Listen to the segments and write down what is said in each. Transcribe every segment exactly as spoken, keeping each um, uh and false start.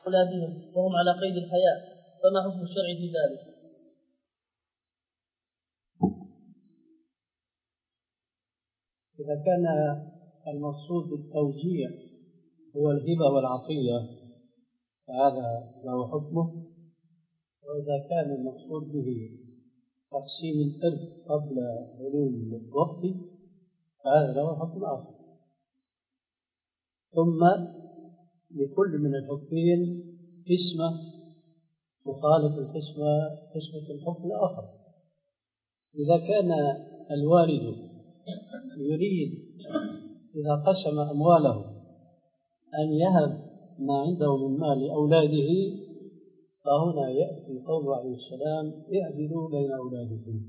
أولادهم وهم على قيد الحياة، فما حكم الشرع في ذلك؟ إذا كان المقصود بالتوزيع هو الهبة والعطية فهذا له حكمه، وإذا كان المقصود به تقسيم الإرث قبل حلول الوقت فهذا له حكم آخر. ثم لكل من الحكمين قسمة تخالف القسمة قسمة الحكم الآخر. إذا كان الوالد يريد إذا قسم أمواله أن يهب ما عنده من مال أولاده، فهنا يأتي قول عليه السلام: اعدلوا بين أولادكم.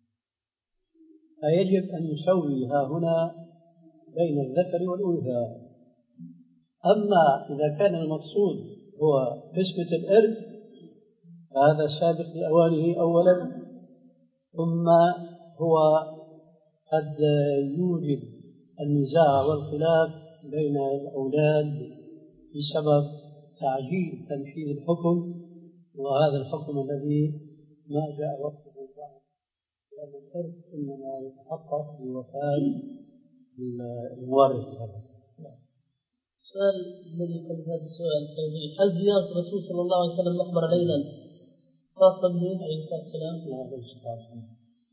فيجب أن يسوي ها هنا بين الذكر والأنثى. أما إذا كان المقصود هو قسمة الإرث فهذا سابق لأوانه أولا، ثم هو قد يوجد النزاع والخلاف بين الأولاد بسبب تعجيل تنفيذ الحكم، وهذا الحكم الذي ما جاء وقته بعد، لأن الإرث إنما يتحقق بوفاة الوارث. السؤال الذي قبل هذا السؤال توضيح: هل زيارة الرسول صلى الله عليه وسلم مقبرة ليلا خاصة به عليه الصلاة والسلام؟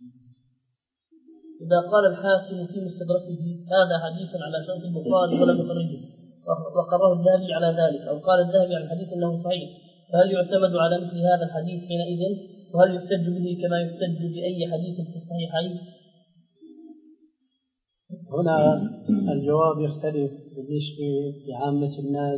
إذا قال الحاكم في مستدركه هذا حديث على شرط البخاري ولم يخرجه وقرره الذهبي على ذلك، أو قال الذهبي عن الحديث أنه صحيح، فهل يعتمد على مثل هذا الحديث حينئذ؟ وهل يحتج به كما يحتج بأي حديث في الصحيحين؟ هنا الجواب يختلف بالنسبة لعامة الناس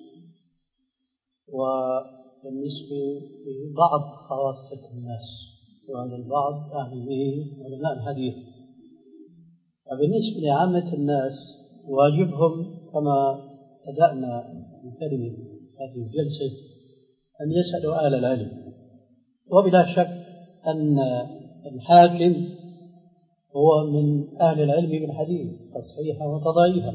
وبالنسبة لبعض خواصة الناس، وهذا البعض أعني به علماء الحديث. فبالنسبة لعامة الناس واجبهم كما بدأنا نكلم هذه الجلسة أن يسألوا أهل العلم، وبلا شك أن الحاكم هو من أهل العلم بالحديث تصحيحا وتضعيفا،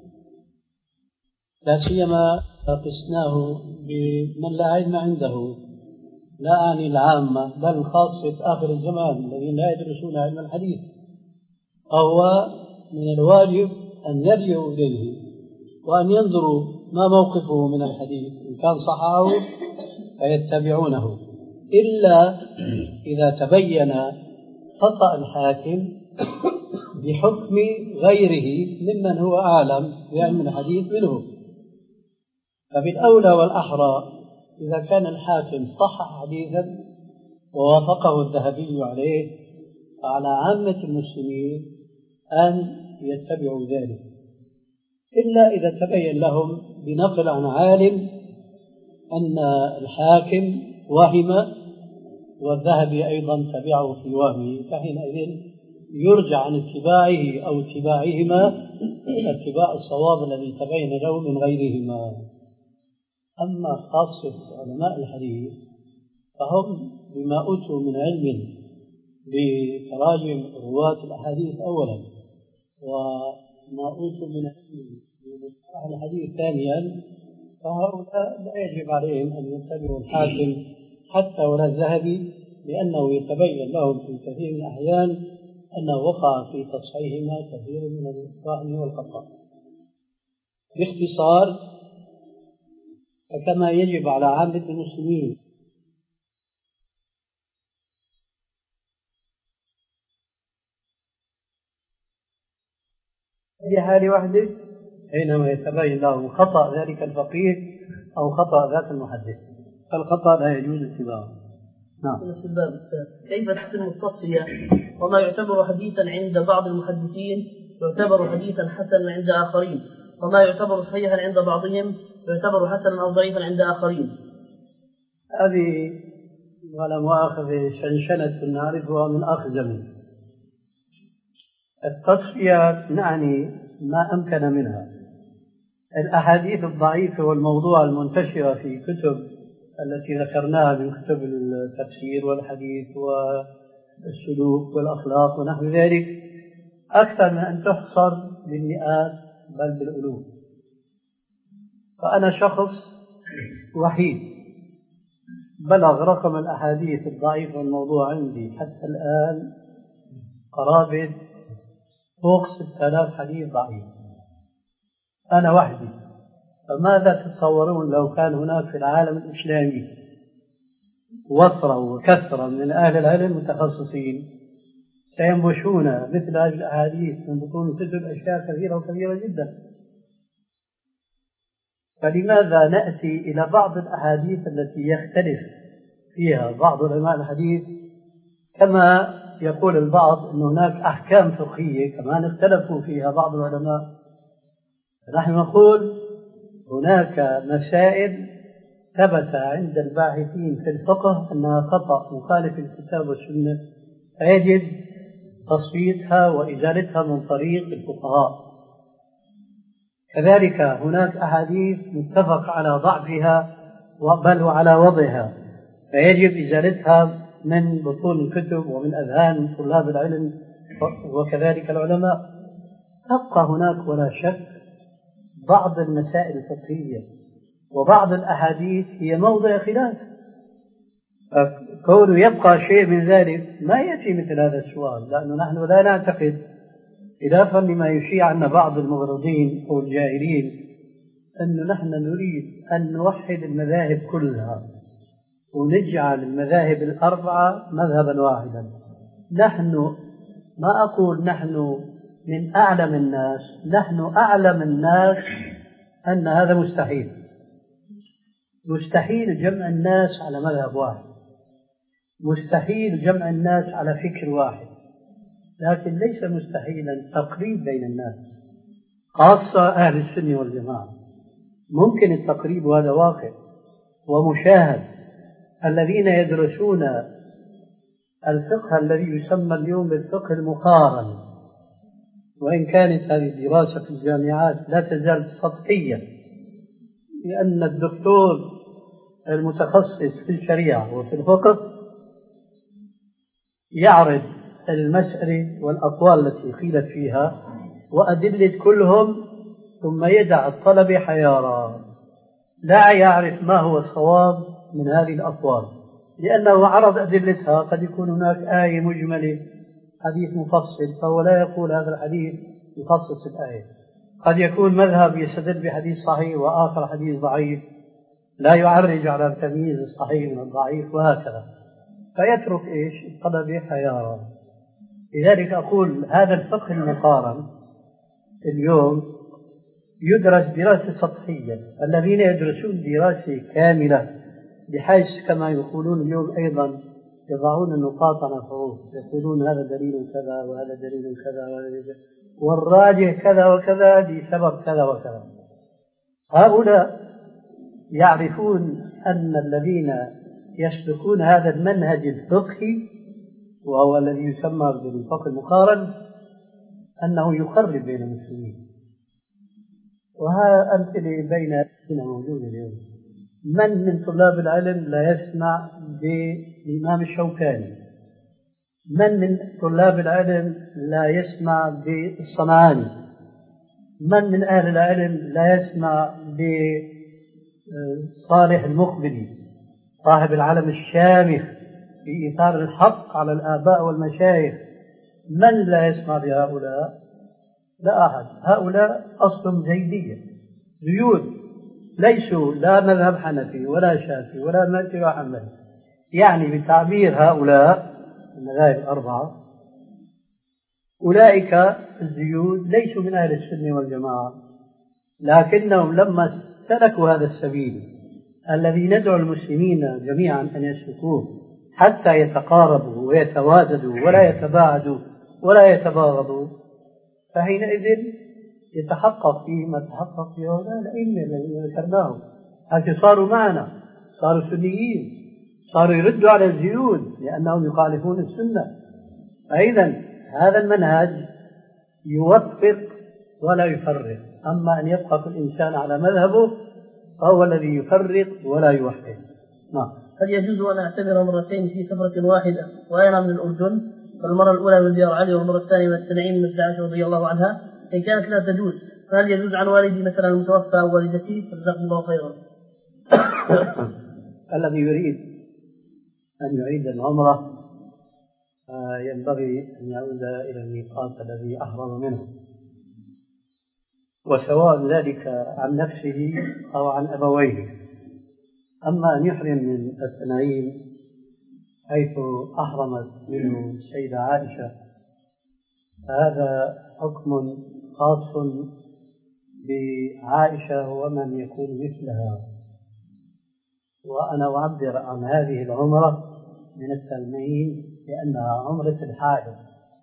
لا سيما قسناه بمن لا علم عنده، لا أعني العامة بل خاصة آخر الزمان الذين لا يدرسون علم الحديث. فهو من الواجب أن يرجعوا إليه وأن ينظروا ما موقفه من الحديث، إن كان صححه فيتبعونه، إلا إذا تبين خطأ الحاكم بحكم غيره ممن هو أعلم بعلم الحديث منه. فبالأولى والأحرى إذا كان الحاكم صحح حديثا ووافقه الذهبي عليه فعلى عامة المسلمين أن يتبعوا ذلك، إلا إذا تبين لهم بنقل عن عالم أن الحاكم وهم والذهبي أيضا تبعه في وهمه، فحينئذ يرجع عن اتباعه أو اتباعهما اتباع الصواب الذي تبين له من غيرهما. أما خاصة علماء الحديث فهم بما أوتوا من علم بتراجم رواة الأحاديث أولا، وما أوتوا من علم بمصطلح الحديث ثانيا، فهؤلاء لا يجب عليهم أن يتبعوا الحاكم حتى ولا الذهبي، لأنه يتبين لهم في كثير من الأحيان أنه وقع في تصحيحهما كثير من الوهم والخطأ. باختصار، فكما يجب على عامة المسلمين في حال واحدة حينما يتبين لهم خطأ ذلك الفقيه أو خطأ ذاك المحدث، فالخطأ لا يجوز اتباعه. نعم. كيف تتم التصفية؟ وما يعتبر حديثا عند بعض المحدثين يعتبر حديثا حسنا عند آخرين، وما يعتبر صحيحا عند بعضهم يعتبر حسنا أو ضعيفا عند آخرين. هذه ولا مؤاخذة شنشنة نعرفها من آخر زمن. التصفية نعني ما أمكن منها. الأحاديث الضعيفة والموضوع المنتشرة في كتب التي ذكرناها من كتب التفسير والحديث والسلوك والأخلاق ونحو ذلك أكثر من أن تحصر بالمئات بل بالألوف. فأنا شخص وحيد بلغ رقم الأحاديث الضعيفة والموضوع عندي حتى الآن قرابة فوق ستة آلاف حديث ضعيف، أنا وحدي. فماذا تتصورون لو كان هناك في العالم الإسلامي وفرة وكثرة من أهل العلم المتخصصين سينبشون مثل هذه الأحاديث من بطون كتب أشياء كثيرة وكبيرة جدا. فلماذا نأتي إلى بعض الأحاديث التي يختلف فيها بعض علماء الحديث، كما يقول البعض أن هناك أحكام فقهية كمان اختلفوا فيها بعض العلماء. نحن نقول هناك مسائل ثبت عند الباحثين في الفقه أنها خطأ مخالف الكتاب والسنة، فيجب تصفيتها وإزالتها من طريق الفقهاء. كذلك هناك أحاديث متفق على ضعفها بل وعلى وضعها، فيجب إزالتها من بطون الكتب ومن أذهان طلاب العلم وكذلك العلماء. تبقى هناك ولا شك بعض المسائل الفقهية وبعض الأحاديث هي موضع خلاف، فكونه يبقى شيء من ذلك ما يأتي مثل هذا السؤال، لأنه نحن لا نعتقد خلافا لما يشيع عنا بعض المغرضين أو الجاهلين أنه نحن نريد أن نوحد المذاهب كلها ونجعل المذاهب الأربعة مذهبا واحدا. نحن ما أقول نحن من أعلم الناس، نحن أعلم الناس أن هذا مستحيل. مستحيل جمع الناس على مذهب واحد، مستحيل جمع الناس على فكر واحد، لكن ليس مستحيلا تقريب بين الناس خاصة أهل السنة والجماعة. ممكن التقريب، وهذا واقع ومشاهد. الذين يدرسون الفقه الذي يسمى اليوم بالفقه المقارن، وإن كانت هذه الدراسة في الجامعات لا تزال سطحية، لأن الدكتور المتخصص في الشريعة وفي الفقه يعرض المسألة والأقوال التي قيلت فيها وأدلة كلهم، ثم يدع الطلبة حيارى لا يعرف ما هو الصواب من هذه الأقوال، لأنه عرض أدلتها. قد يكون هناك آية مجملة، حديث مفصل، فهو لا يقول هذا الحديث يخصص الآية. قد يكون مذهب يستدل بحديث صحيح وآخر حديث ضعيف، لا يعرج على التمييز الصحيح من الضعيف، وهكذا، فيترك إيش الطلبة حيارى. لذلك أقول هذا الفقه المقارن اليوم يدرس دراسة سطحية. الذين يدرسون دراسة كاملة بحيث كما يقولون اليوم أيضا يضعون النقاط على الحروف، يقولون هذا دليل كذا وهذا دليل كذا وهذا دليل والراجح كذا وكذا لسبب كذا وكذا. هؤلاء يعرفون أن الذين يسلكون هذا المنهج الفقهي وهو الذي يسمى بالفقه المقارن أنه يقرب بين المسلمين. وها أمثلة بين موجودة اليوم. من من طلاب العلم لا يسمع بالإمام الشوكاني؟ من من طلاب العلم لا يسمع بالصنعاني؟ من من أهل العلم لا يسمع بصالح المقبلي صاحب العلم الشامخ في إيثار الحق على الآباء والمشايخ؟ من لا يسمع بهؤلاء؟ لا أحد. هؤلاء أصل زيدية زيود، ليسوا لا مذهب حنفي ولا شافعي ولا مالكي ولا حنبلي. يعني بتعبير هؤلاء المذاهب الأربعة، أولئك الزيود ليسوا من أهل السنة والجماعة، لكنهم لما سلكوا هذا السبيل الذي ندعو المسلمين جميعا أن يسلكوه حتى يتقاربوا ويتواددوا ولا يتباعدوا ولا يتباغضوا، فحينئذ يتحقق فيه ما تحقق فيه هؤلاء الأئمة الذين ذكرناهم، حتى صاروا معنا، صاروا سنيين، صاروا يردوا على الزيود لأنهم يخالفون السنة. فإذا هذا المنهج يوفق ولا يفرق، أما أن يبقى كل إنسان على مذهبه فهو الذي يفرق ولا يوحد. نعم. هل يجوز أن أعتبر مرتين في سفرة واحدة وأنا من الأردن، فالمرة الأولى من ديار علي والمرة الثانية من التنعيم من عائشة رضي الله عنها؟ إن كانت لا تجوز فهل يجوز عن والدي مثلا المتوفى أو والدتي؟ جزاكم الله خيرا. الذي يريد أن يعيد العمرة ينبغي أن يعود إلى الميقات الذي أحرم منه، وسواء ذلك عن نفسه أو عن أبويه. أما أن يحرم من التنعيم حيث أحرمت منه السيدة عائشة فهذا حكم خاص بعائشة ومن يكون مثلها، وأنا أعبر عن هذه العمرة من التنعيم لأنها عمرة الحائض،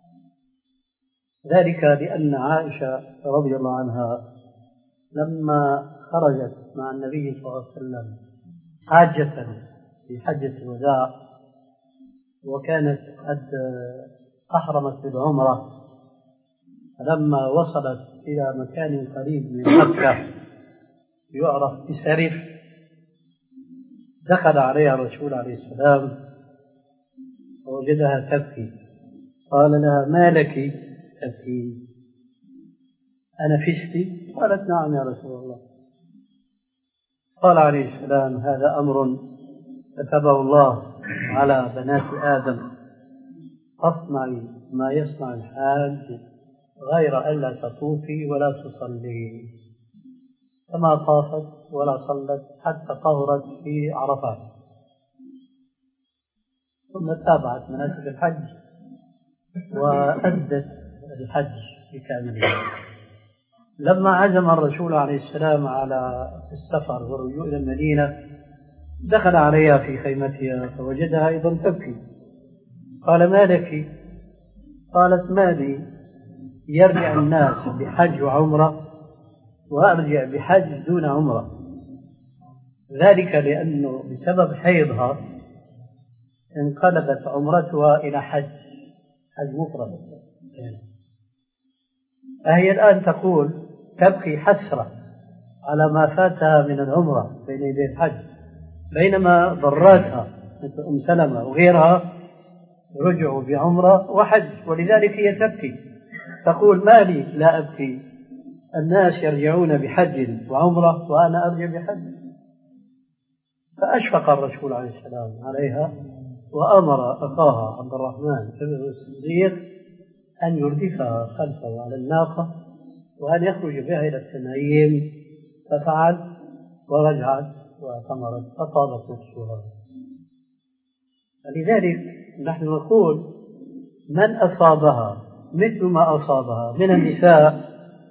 ذلك لأن عائشة رضي الله عنها لما خرجت مع النبي صلى الله عليه وسلم حاجة في حجة الوداع وكانت قد أحرمت بالعمرة، فلما وصلت إلى مكان قريب من مكة يعرف بسرف دخل عليها الرسول عليه السلام ووجدها تبكي، قال لها: ما لك تبكي؟ أنفستي؟ قالت: نعم يا رسول الله. قال عليه السلام: هذا أمر كتبه الله على بنات آدم، فاصنعي ما يصنع الحاج غير ألا تطوفي ولا تصلي، فما طافت ولا صلت حتى طهرت في عرفات، ثم تابعت مناسك الحج وأدت الحج بكامله. لما عزم الرسول عليه السلام على السفر والرجوع إلى المدينة دخل عليها في خيمتها فوجدها أيضا تبكي، قال: ما لك؟ قالت: ما لي يرجع الناس بحج وعمرة وأرجع بحج دون عمرة، ذلك لأنه بسبب حيضها انقلبت عمرتها إلى حج حج مفرد. فهي الآن تقول تبكي حسرة على ما فاتها من العمرة بين يدي الحج، بينما ضراتها مثل أم سلمة وغيرها رجعوا بعمرة وحج، ولذلك هي تبكي تقول: ما لي لا أبكي، الناس يرجعون بحج وعمرة وأنا أرجع بحج. فأشفق الرسول عليه السلام عليها وأمر أخاها عبد الرحمن بن الصديق أن يردفها خلفه على الناقة وأن يخرج بها إلى التنعيم، ففعل ورجعت واعتمرت فطابت نفسها. فلذلك نحن نقول: من أصابها مثل ما أصابها من النساء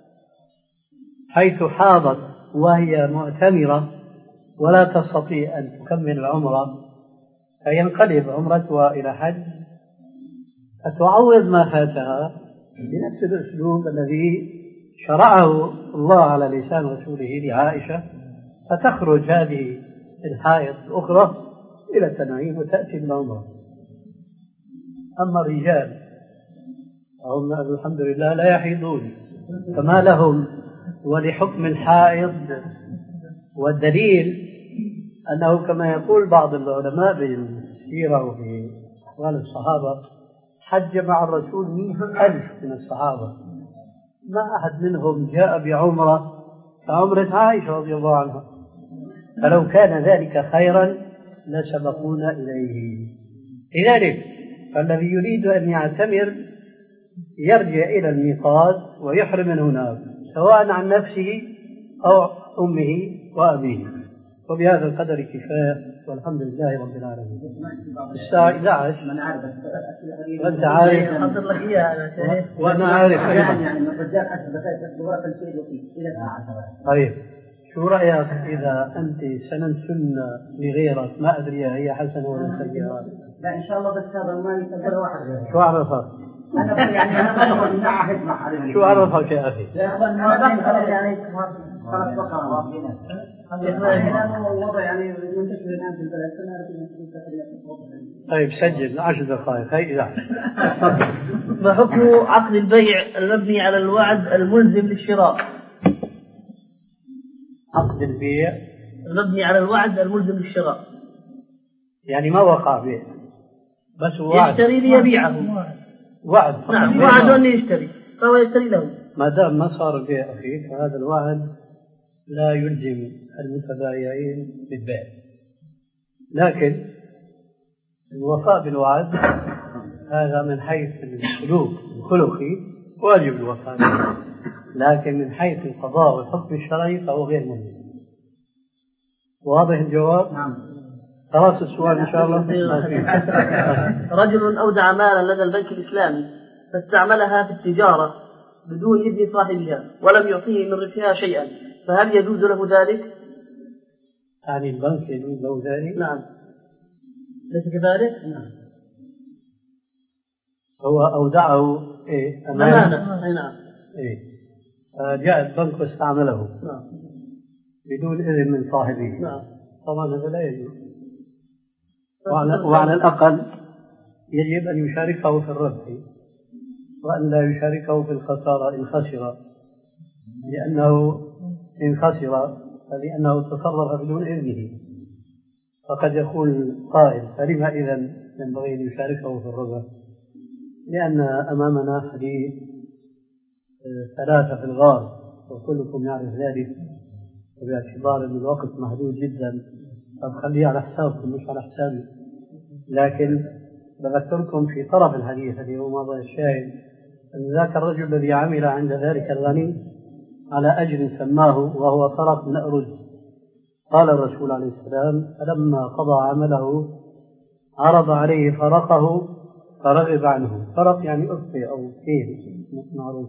حيث حاضت وهي معتمرة ولا تستطيع أن تكمل العمرة فينقلب عمرتها إلى حج، فتعوض ما فاتها بنفس الأسلوب الذي شرعه الله على لسان رسوله لعائشة، فتخرج هذه الحائض الأخرى إلى التنعيم وتأتي بالعمرة. أما الرجال هم الحمد لله لا يحيضون فما لهم ولحكم الحائض، والدليل أنه كما يقول بعض العلماء بالسيرة وفي أحوال الصحابة حج مع الرسول مئة ألف من الصحابة، ما أحد منهم جاء بعمرة كعمرة عائشة رضي الله عنها، فلو كان ذلك خيرا لسبقونا إليه. لذلك فالذي يريد أن يعتمر يرجع إلى الميقات ويحرم من هناك سواء عن نفسه أو أمه وأبيه. وبهذا القدر كفاية والحمد لله رب العالمين. الساعة إحدى عشر وأنت عارف وأنا عارف طيب شو رأيك إذا أنت سننسن لغيرك ما أدري هي حسنة ولا سيئة؟ لا إن شاء الله بس هذا ما يسجل واحد. شو عرفك؟ أنا يعني أنا بدخل من أحد مع حريم. شو عرفك يا أخي؟ يا أخوان أنا خلاص يعني خلاص بقى واقفين. أنا الوضع يعني منتشر الآن في البلد فأنا طيب سجل عشر دقائق هاي إذا. ما حكم عقد البيع المبني على الوعد الملزم للشراء؟ عقد البيع المبني على الوعد الملزم للشراء يعني ما وقع بيع بس وعد يشتري ليبيعه. وعد نعم وعد أن يشتري فهو يشتري له. ما دام ما صار بيع أخي فهذا الوعد لا يلزم المتبايعين بالبيع، لكن الوفاء بالوعد هذا من حيث السلوك الخلقي واجب الوفاء به، لكن من حيث القضاء والحكم الشرعي فهو غير ملزم. واضح الجواب؟ نعم. خلاص السؤال إن شاء الله. رجل أودع مالا لدى البنك الإسلامي فاستعملها في التجارة بدون إذن صاحبها ولم يعطيه من ربحها شيئا، فهل يجوز له ذلك؟ يعني البنك يجوز له ذلك؟ نعم. ليس كذلك؟ نعم. هو أودعه إيه؟ أمانة. أي نعم. إيه. جاء البنك واستعمله نعم. بدون إذن من صاحبه. نعم. طبعا هذا لا يجوز. وعلى, وعلى الأقل يجب أن يشاركه في الربح وأن لا يشاركه في الخسارة إن خسر، لأنه إن خسر فلأنه تصرف بدون إذنه. فقد يقول قائل فلما إذن ينبغي أن يشاركه في الربح؟ لأن أمامنا حديث ثلاثة في الغار وكلكم يعرف ذلك، وباعتبار أن الوقت محدود جدا فخليه على حسابكم مش على حسابي. لكن بذكركم في طرف الحديث الذي هو موضوع الشاهد أن ذاك الرجل الذي عمل عند ذلك الغني على أجر سماه وهو سرق من أرز، قال الرسول عليه السلام فلما قضى عمله عرض عليه فرقه فرغب عنه. فرق يعني أخفي أو كيف معروف.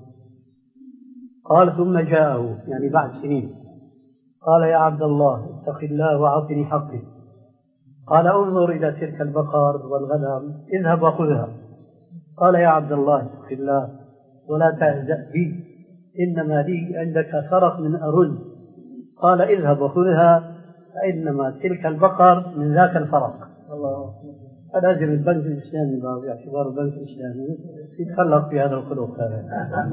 قال ثم جاءه يعني بعد سنين قال يا عبد الله اتق الله وأعطني حقي. قال انظر إلى تلك البقر والغنم اذهب وخذها. قال يا عبد الله اتق الله ولا تهزأ بي إنما لي عندك فرق من أرز. قال اذهب وخذها فإنما تلك البقر من ذاك الفرق. الله. فلازم البنك الإسلامي باعتبار البنك الإسلامي يتخلق في هذا الخلق هذا.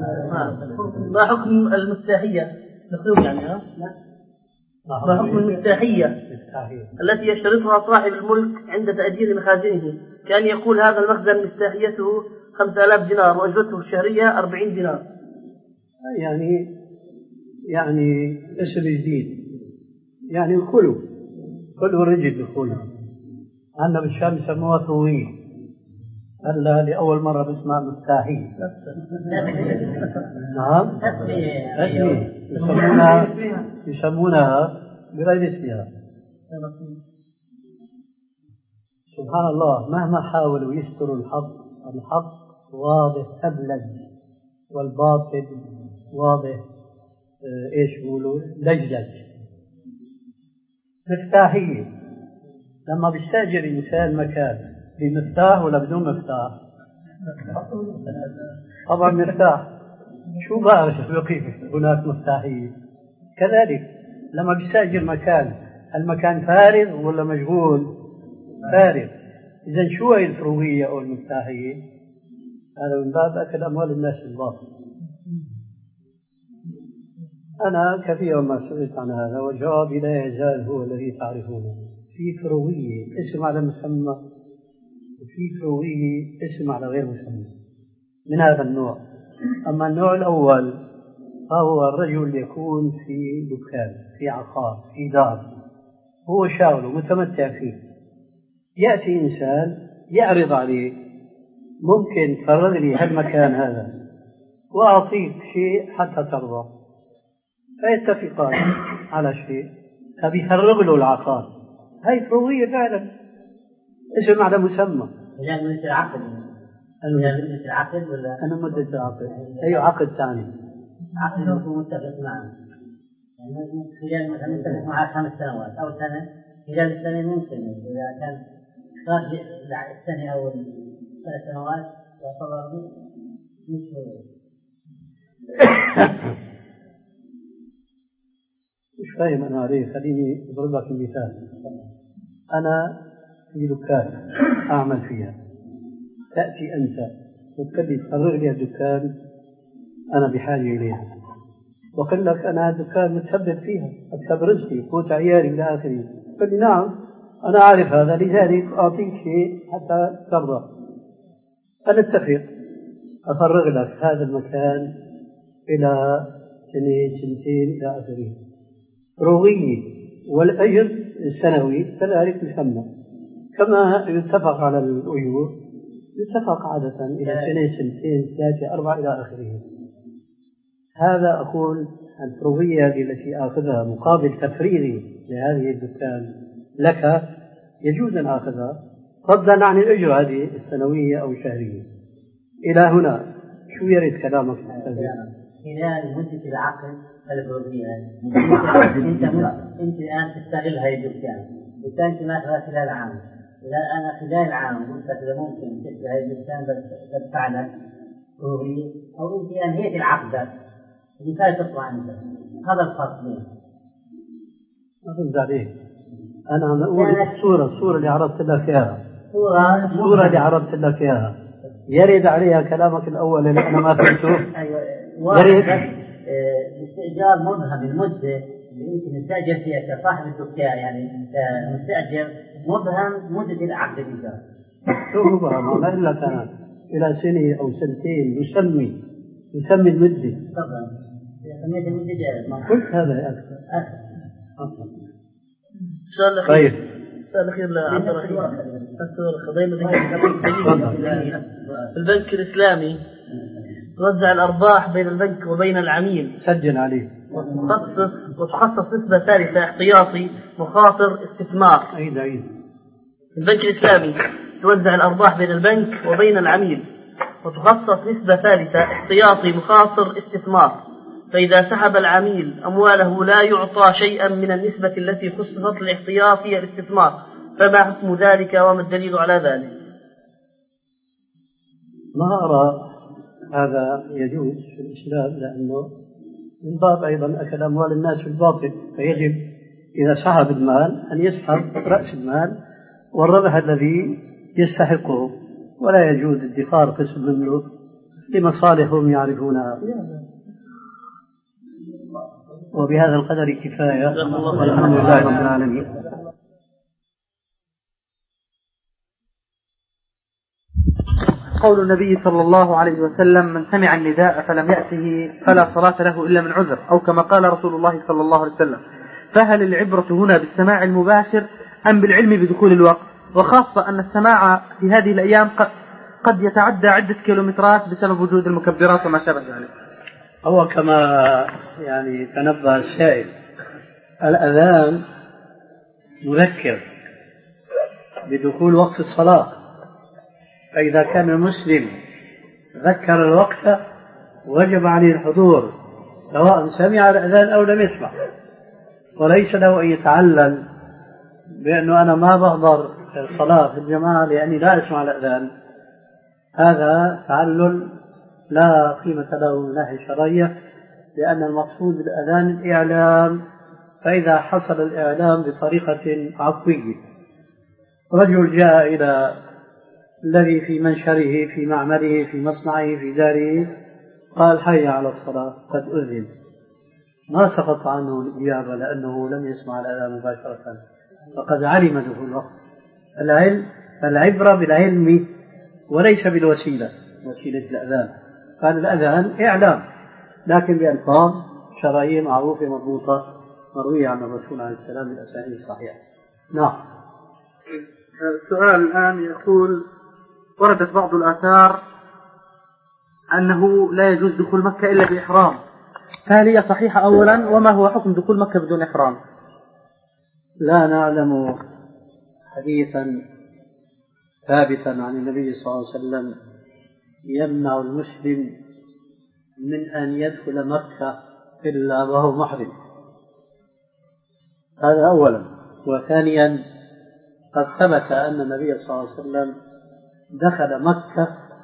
ما حكم المستاهية؟ نقول يعني ها؟ ما حكم المستاهية التي يشترطها صاحب الملك عند تأجير مخازنه؟ كان يقول هذا المخزن مستاهيته خمسة آلاف دينار وأجرته الشهرية أربعين دينار. يعني يعني اسم جديد يعني الخلو خلو الرجل بخلو. عندنا بالشام يسموها ثوية، هلا لأول مرة بسمع مستاهية. نعم تسمية يسمونها يسمونها بغير اسمها. سبحان الله مهما حاولوا يستروا الحق الحق واضح أبلج والباطل واضح اه ايش يقولوا لجلج. مفتاحية لما بيستأجر إنسان مكان بمفتاح ولا بدون مفتاح؟ طبعا مفتاح. شو بعرف كيف هناك مفتاحية. كذلك لما بيستأجر مكان المكان فارغ ولا مشغول؟ فارغ. إذا شو هي الفروية أو المفتاحية؟ هذا من باب أكل أموال الناس بالباطل. أنا كثيرا ما سئلت عن هذا وجوابي لا يزال هو الذي تعرفونه. في فروية اسم على مسمى وفي فروية اسم على غير مسمى من هذا النوع. أما النوع الأول فهو الرجل يكون في دكان في عقار في دار هو شاغل متمتع فيه، يأتي إنسان يعرض عليه ممكن فرغ لي هالمكان هذا وأعطيك شيء حتى ترضى، فيتفقان على شيء فبيفرغ له العقار. هاي فروية فعلا اسم على مسمى. يعني مدة العقد أنا مدة العقد ولا أنا مدة العقد أي عقد ثاني عقد يكون متفق معه يعني خلال مثلا متفق معه خمس سنوات أو سنة خلال السنة ممكن إذا كان خارج السنة أو ثلاث سنوات يعتبر مش مش فاهم أنا عليه. خليني أضرب لك مثال. أنا في دكان أعمل فيها، تأتي أنت وتقول لي تفرغ لي الدكان أنا بحاجة إليها، وقل لك أنا الدكان متسبب فيها أكسب رزقي قوت عيالي إلى آخره. قل لي نعم أنا أعرف هذا لذلك أعطيك شيء حتى ترضى. فنتفق أفرغ لك هذا المكان إلى سنة سنتين إلى آخره. روية والأجر السنوي كذلك يسمى، كما يتفق على الأجور يتفق عادة إلى سنة سنتين ثلاثة أربعة إلى آخره. هذا أقول الفروية التي آخذها مقابل تفريغي لهذه الدكان لك يجوز أن آخذها فضلا عن الأجر هذه السنوية أو الشهرية. إلى هنا شو يريد كلامك؟ خلال مدة العقد الفروية أنت أنت الآن تستغل هذه الدكان، الدكان ما خلال عام، إذا أنا خلال العام قلت إذا ممكن تشتري هذه الدكان بدفع لك فروية، أو أنت أنهيت العقد مثال تطلع أنت، هذا الفرق بين. أفهم عليه. أنا أقول الصورة الصورة اللي عرضت لك إياها صورة الصورة اللي عرضت لك إياها يرد عليها كلامك الأول اللي أنا ما فهمته. أيوة. يرد الاستئجار مبهم المدة اللي أنت مستأجر فيها كصاحب الدكان، يعني مستأجر مبهم مدة العقد الإيجار. شو مبهم؟ ما إلا كان إلى سنة أو سنتين يسمي يسمي المدة. طبعا سميت المدة جائز. ما قلت هذا أكثر. أكثر. السؤال الأخير. طيب. السؤال الأخير لعبد الرحيم. في البنك الإسلامي توزع الأرباح بين البنك وبين العميل. سجل عليه. وتخصص وتخصص نسبة ثالثة احتياطي مخاطر استثمار. عيد عيد. في البنك الإسلامي توزع الأرباح بين البنك وبين العميل وتخصص نسبة ثالثة احتياطي مخاطر استثمار، فإذا سحب العميل أمواله لا يعطى شيئا من النسبة التي خصصت لاحتياطي الاستثمار، فما حكم ذلك وما الدليل على ذلك؟ ما أرى هذا يجوز في الإسلام، لأنه من باب أيضا أكل أموال الناس في الباطل، فيجب إذا سحب المال أن يسحب رأس المال والربح الذي يستحقه، ولا يجوز ادخار قسم منه لمصالحهم يعرفونها. وبهذا القدر كفاية، والحمد لله رب العالمين. قول النبي صلى الله عليه وسلم: من سمع النداء فلم يأته فلا صلاة له إلا من عذر، أو كما قال رسول الله صلى الله عليه وسلم. فهل العبرة هنا بالسماع المباشر أم بالعلم بدخول الوقت؟ وخاصة أن السماع في هذه الأيام قد يتعدى عدة كيلومترات بسبب وجود المكبرات وما شابه ذلك. هو كما يعني تنبه السائل، الأذان يذكر بدخول وقت الصلاة، فإذا كان المسلم ذكر الوقت وجب عليه الحضور سواء سمع الأذان أو لم يسمع، وليس له أن يتعلل بأنه أنا ما بحضر الصلاة في الجماعة لأني لا أسمع الأذان. هذا تعلل لا قيمة له من ناحية شرعية، لأن المقصود بالأذان الإعلام، فإذا حصل الإعلام بطريقة عفوية، رجل جاء إلى الذي في منشره في معمله في مصنعه في داره قال: حي على الصلاة قد أذن، ما سقط عنه الإجابة لأنه لم يسمع الأذان مباشرة، فقد علم دخول الوقت. العلم العبرة بالعلم وليس بالوسيلة، وسيلة الأذان. قال الأذان إعلام لكن بألفاظ شرعية معروفة مضبوطة مروية عن الرسول عليه السلام بالأسانيد الصحيحة. نعم. السؤال الآن يقول: وردت بعض الآثار أنه لا يجوز دخول مكة إلا بإحرام، فهل هي صحيحة أولا؟ وما هو حكم دخول مكة بدون إحرام؟ لا نعلم حديثا ثابتا عن النبي صلى الله عليه وسلم يمنع المسلم من أن يدخل مكة إلا وهو محرم. هذا أولا. وثانيا قد ثبت أن النبي صلى الله عليه وسلم دخل مكة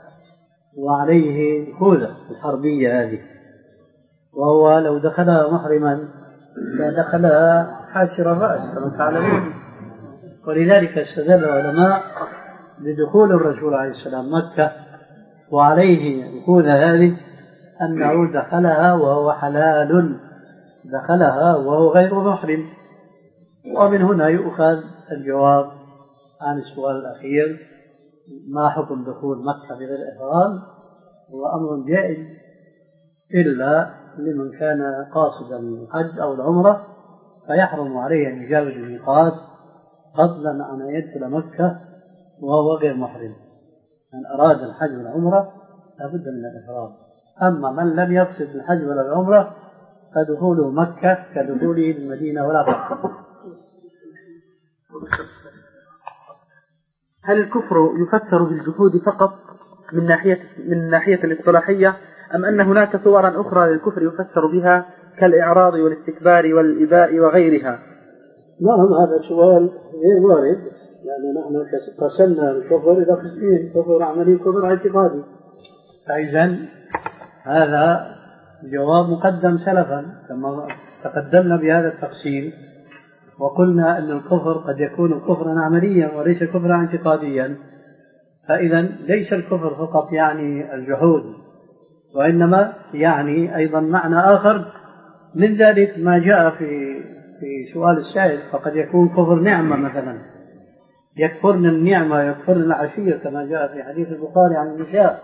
وعليه خوذة الحربية هذه، وهو لو دخلها محرما لدخلها حاشر الرأس كما تعلمون. ولذلك استدل العلماء بدخول الرسول عليه السلام مكة وعليه الخوذة هذه أنه دخلها وهو حلال، دخلها وهو غير محرم. ومن هنا يؤخذ الجواب عن السؤال الأخير: ما حكم دخول مكة بغير إحرام؟ هو أمر جائز إلا لمن كان قاصدا الحج أو العمرة، فيحرم عليه أن يجاوز الميقات فضلا عن أن يدخل مكة وهو غير محرم. من أراد الحج والعمرة لابد من الإحرام. أما من لم يقصد الحج ولا العمرة فدخوله مكة كدخوله المدينة ولا فرق. هل الكفر يفسر بالجحود فقط من ناحية من ناحية الاصطلاحية، أم أن هناك صورا أخرى للكفر يفسر بها كالإعراض والاستكبار والإباء وغيرها؟ نعم، هذا سؤال غير وارد، يعني نحن قسمنا الكفر إلى قسمين: كفر عملي وكفر اعتقادي. فإذا هذا جواب مقدم سلفا كما تقدمنا بهذا التقسيم، وقلنا أن الكفر قد يكون كفرا عمليا وليس كفرا اعتقاديا. فإذا ليس الكفر فقط يعني الجحود، وإنما يعني أيضا معنى آخر من ذلك ما جاء في في سؤال السائل. فقد يكون كفر نعمة مثلا، يكفرن النعمة يكفرن العشير كما جاء في حديث البخاري عن النساء.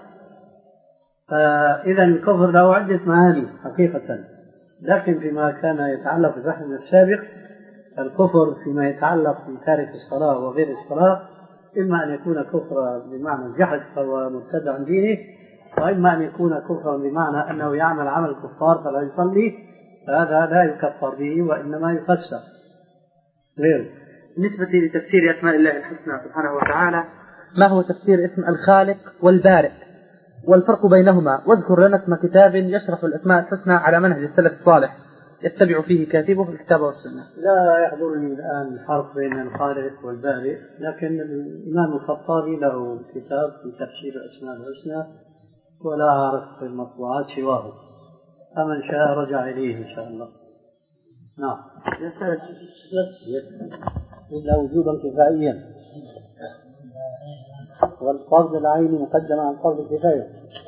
فإذا الكفر له عدة معاني حقيقة، لكن فيما كان يتعلق بالبحث السابق الكفر فيما يتعلق بتارك الصلاة وغير الصلاة إما أن يكون كفرا بمعنى الجحد فهو مرتد عن دينه، وإما أن يكون كفرا بمعنى أنه يعمل عمل الكفار فلا يصلي، فهذا لا يكفر به وإنما يفسر غيره. بالنسبة لتفسير أسماء الله الحسنى سبحانه وتعالى، ما هو تفسير اسم الخالق والبارئ والفرق بينهما؟ واذكر لنا اسم كتاب يشرح الأسماء الحسنى على منهج السلف الصالح يتبع فيه كاتبه الكتاب والسنة. لا يحضرني الآن الفرق بين الخالق والبارئ، لكن الإمام الخطابي له كتاب في تفسير الأسماء الحسنى ولا أعرف في المطبوعات سواه، فمن شاء رجع إليه إن شاء الله. نعم، إلا وجوبا كفائيا، والفرض العيني مقدم عن فرض الكفاية.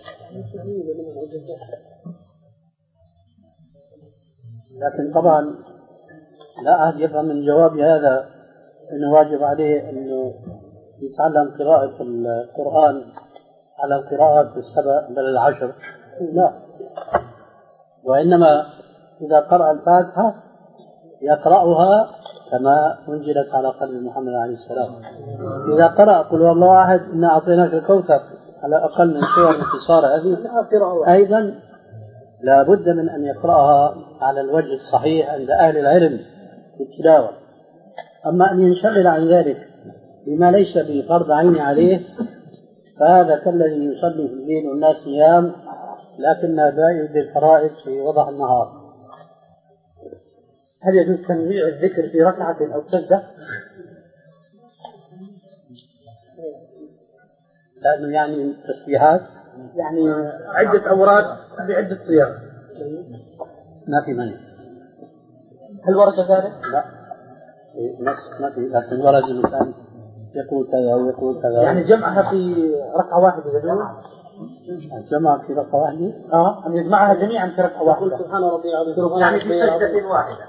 لكن طبعا لا أحد يفهم من جواب هذا أنه واجب عليه أنه يتعلم قراءة القرآن على القراءات السبع بل العشر، لا، وإنما إذا قرأ الفاتحة يقرأها كما أنزلت على قلب محمد عليه السلام. إذا قرأ قل هو الله أحد إنا أعطيناك الكوثر على أقل من سور انتصار هذه أيضا لا بد من أن يقرأها على الوجه الصحيح عند أهل العلم في التلاوة. أما أن ينشغل عن ذلك بما ليس بفرض عين عليه فهذا كالذي يصلي في الليل والناس نيام لكن بائع بالفرائض في وضح النهار. هل يجوز تنويع الذكر في ركعة أو سجدة؟ لأنه يعني تسبيحات، يعني عدة أوراد بعدة صيغ ما في منع. هل ورد ذلك؟ لا، نص ما في، لكن ورد الإنسان يقول كذا ويقول كذا. يعني جمعها في ركعة واحدة يجوز؟ جمع في ركعة واحدة؟ آه، أن يجمعها جميعا في ركعة واحدة. سبحان ربي العظيم. يعني في سجدة واحدة.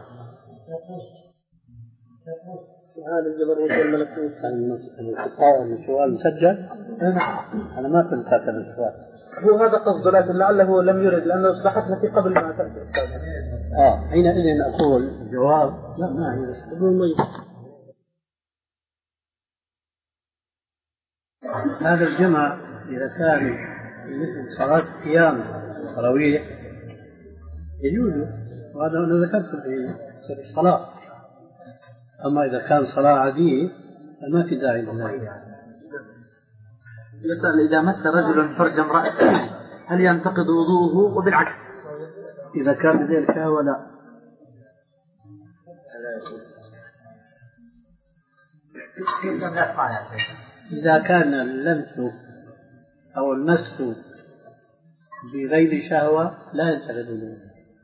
هذا الجبروت والملكوت. السؤال مسجل؟ أنا ما كنت كاتب السؤال. هو هذا قصده لكن لعله لم يرد لأنه أصبحتنا في قبل ما تأتي. آه حينئذ أقول جواب لا ما هي هذا الجمع إذا كان مثل صلاة القيام التراويح يجوز، وهذا أنا ذكرته في الصلاة. أما إذا كان صلاة عادية فما في داعي لذلك. يسأل إذا مس رجل فرج امرأته هل ينتقض وضوءه؟ وبالعكس إذا كان بذلك ولا إذا كان اللمس أو المس بغير شهوة لا ينتقض وضوءه.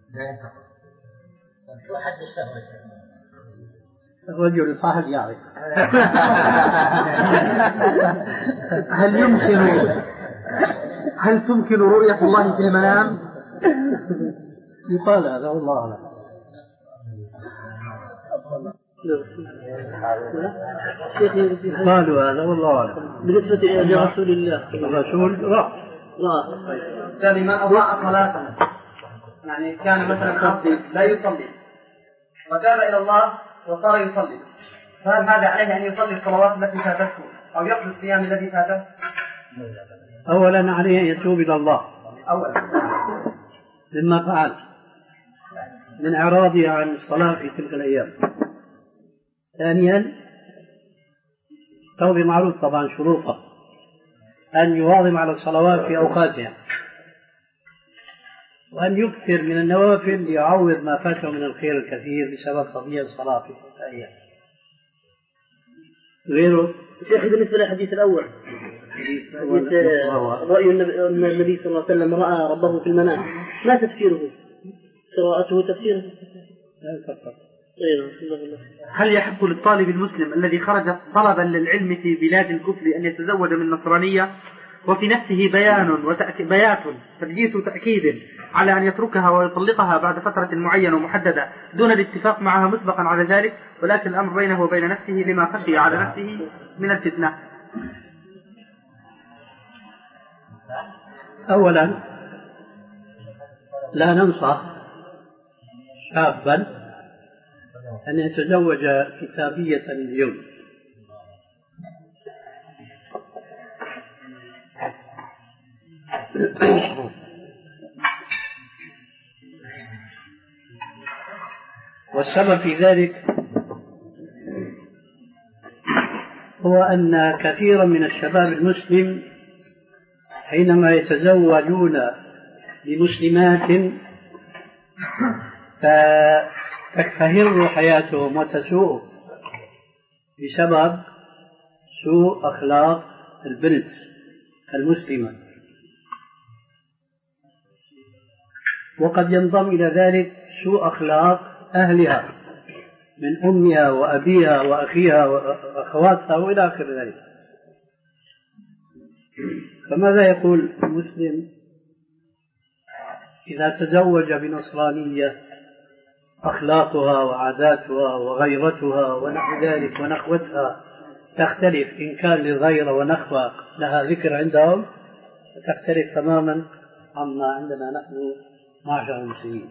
شو حد الشهوة؟ الرجل صاحب يعرف. هل يمكن هل تمكن رؤية الله في المنام؟ يقال هذا والله أعلم. قالوا هذا والله أعلم. بالنسبة لرسول الله الرسول راح لا يعني ما أضاع صلاته، يعني كان مثلا لا يصلي وتاب إلى الله وصار يصلي، فهل هذا عليه أن يصلي الصلوات التي فاتته أو يقضي الصيام الذي فاته؟ أولا عليه أن يتوب إلى الله أولا مما فعل من إعراضه عن الصلاة في تلك الأيام. ثانيا توبة معروف طبعا شروطه أن يواظب على الصلوات في أوقاتها، وأن يكثر من النوافل ليعوض ما فاته من الخير الكثير بسبب تضييع الصلاة في تلك الأيام. غيره شيخ بالنسبة للحديث الأول حديث رأي النبي صلى الله عليه وسلم رأى ربه في المنام، ما تفسيره؟ قراءته تفسيره؟ هل يحق للطالب المسلم الذي خرج طلبا للعلم في بلاد الكفر أن يتزوج من نصرانية وفي نفسه بيان وبيات تبجيت تأكيد على أن يتركها ويطلقها بعد فترة معينة ومحددة دون الاتفاق معها مسبقا على ذلك، ولكن الأمر بينه وبين نفسه لما خشي على نفسه من الفتنة؟ أولا لا ننصح شابا أن يتزوج كتابية اليوم، والسبب في ذلك هو أن كثيرا من الشباب المسلم حينما يتزوجون بمسلمات فتكفهر حياتهم وتسوء بسبب سوء أخلاق البنت المسلمة، وقد ينضم إلى ذلك سوء أخلاق أهلها من أمها وأبيها وأخيها وأخواتها وإلى آخر ذلك. فماذا يقول المسلم إذا تزوج بنصرانية أخلاقها وعاداتها وغيرتها ونحو ذلك ونخوتها تختلف، إن كان للغيرة ونخوة لها ذكر عندهم تختلف تماما عما عندنا نحن معشر المسلمين.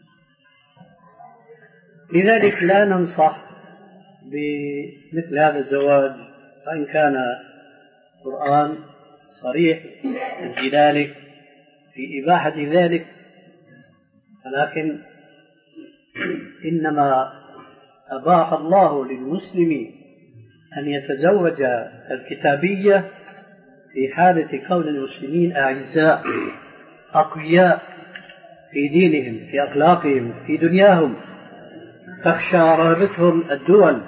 لذلك لا ننصح بمثل هذا الزواج، وإن كان القرآن صريح الدلالة في إباحة ذلك، ولكن إنما أباح الله للمسلم أن يتزوج الكتابية في حالة كون المسلمين أعزاء أقوياء في دينهم في أخلاقهم في دنياهم، تخشى رهبتهم الدول.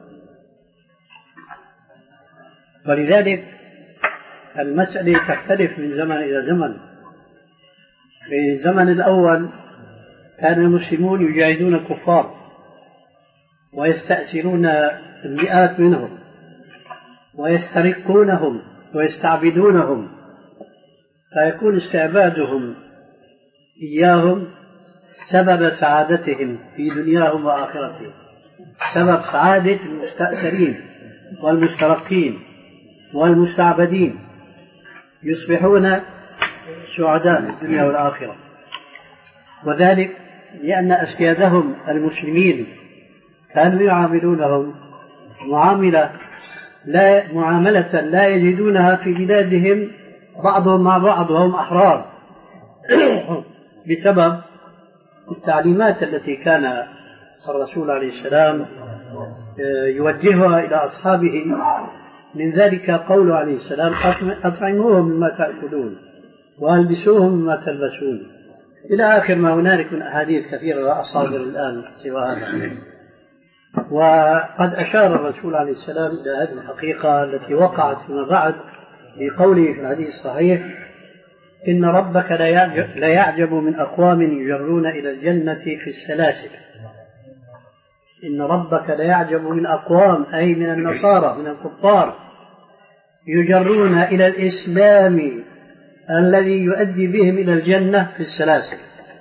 ولذلك المسألة تختلف من زمن إلى زمن. في الزمن الأول كان المسلمون يجاهدون الكفار ويستأسرون المئات منهم ويسترقونهم ويستعبدونهم، فيكون استعبادهم إياهم سبب سعادتهم في دنياهم وآخرتهم، سبب سعادة المستأسرين والمسترقين والمستعبدين، يصبحون سعداء في الدنيا والآخرة. وذلك لأن أسيادهم المسلمين كانوا يعاملونهم معاملة لا معاملة لا يجدونها في بلادهم بعضهم مع بعض وهم أحرار بسبب التعليمات التي كان الرسول عليه السلام يوجهها إلى أصحابه. من ذلك قوله عليه السلام: أطعموهم مما تأكلون وألبسوهم مما تلبسون، إلى آخر ما هنالك من أحاديث كثيرة لا أصادر الآن سوى هذا. وقد أشار الرسول عليه السلام إلى هذه الحقيقة التي وقعت فيما بعد بقوله في الحديث الصحيح: إن ربك لا يعجب من أقوام يجرون إلى الجنة في السلاسل. إن ربك لا يعجب من أقوام أي من النصارى من الكفار يجرون إلى الإسلام الذي يؤدي بهم إلى الجنة في السلاسل.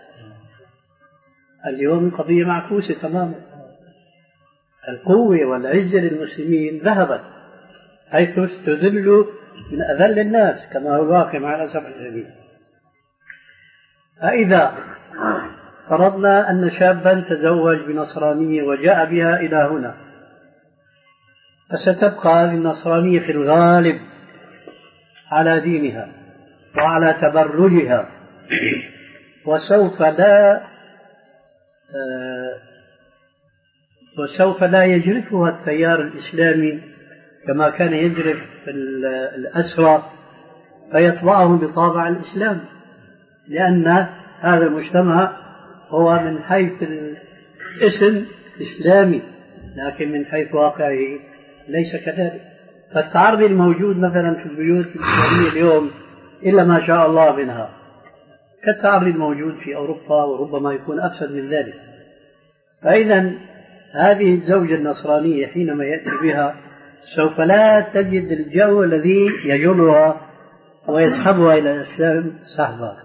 اليوم قضية معكوسة تماما، القوة والعزة للمسلمين ذهبت حيث استذلوا من أذل الناس كما هو الواقع مع الأسف الشديد. فإذا فرضنا أن شابا تزوج بنصرانية وجاء بها إلى هنا، فستبقى هذه النصرانية في الغالب على دينها وعلى تبرجها، وسوف لا وسوف لا يجرفها التيار الإسلامي كما كان يجرف الأسرى فيطبعهم بطابع الإسلام، لأن هذا المجتمع هو من حيث الاسم إسلامي لكن من حيث واقعه ليس كذلك. فالتعرض الموجود مثلا في البيوت الإسلامية اليوم إلا ما شاء الله منها كالتعرض الموجود في أوروبا، وربما يكون أفسد من ذلك. فإذا هذه الزوجة النصرانية حينما يأتي بها سوف لا تجد الجو الذي يجرها ويسحبها إلى الإسلام سحبا.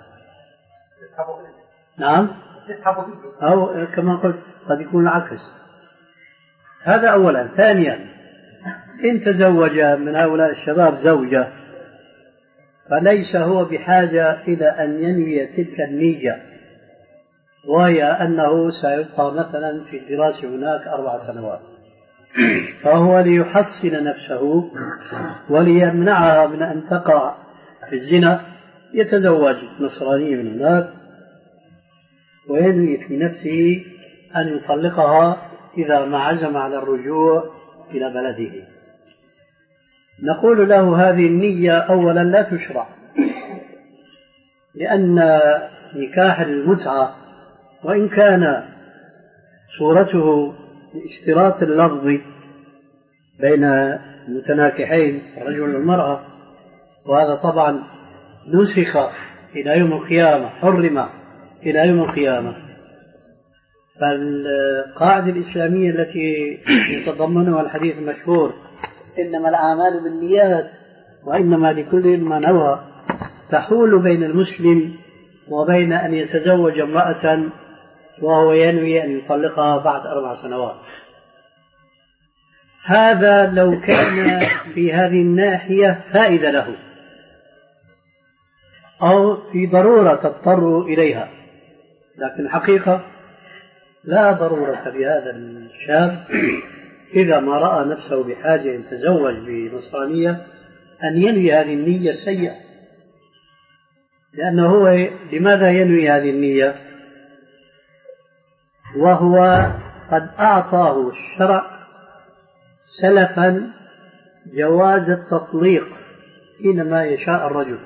نعم، أو كما قلت قد يكون العكس. هذا أولا. ثانيا، إن تزوج من هؤلاء الشباب زوجة فليس هو بحاجة إلى أن ينوي تلك النية، وهي أنه سيبقى مثلا في الدراسة هناك أربع سنوات، فهو ليحصن نفسه وليمنعها من أن تقع في الزنا يتزوج نصرانية من هناك وينوي في نفسه أن يطلقها إذا ما عزم على الرجوع إلى بلده. نقول له هذه النية أولا لا تشرع، لأن نكاح المتعة وإن كان صورته اشتراط اللفظ بين المتناكحين الرجل والمرأة، وهذا طبعا نسخ إلى يوم القيامة، حرم إلى يوم القيامة. فالقاعدة الإسلامية التي يتضمنها الحديث المشهور إنما الأعمال بالنيات وإنما لكل ما نوى تحول بين المسلم وبين أن يتزوج امرأة وهو ينوي أن يطلقها بعد أربع سنوات. هذا لو كان في هذه الناحية فائدة له أو في ضرورة تضطر إليها، لكن الحقيقة لا ضرورة بهذا الشاب إذا ما رأى نفسه بحاجة أن يتزوج بنصرانية أن ينوي هذه النية السيئة. لأنه هو لماذا ينوي هذه النية وهو قد أعطاه الشرع سلفا جواز التطليق حينما يشاء الرجل؟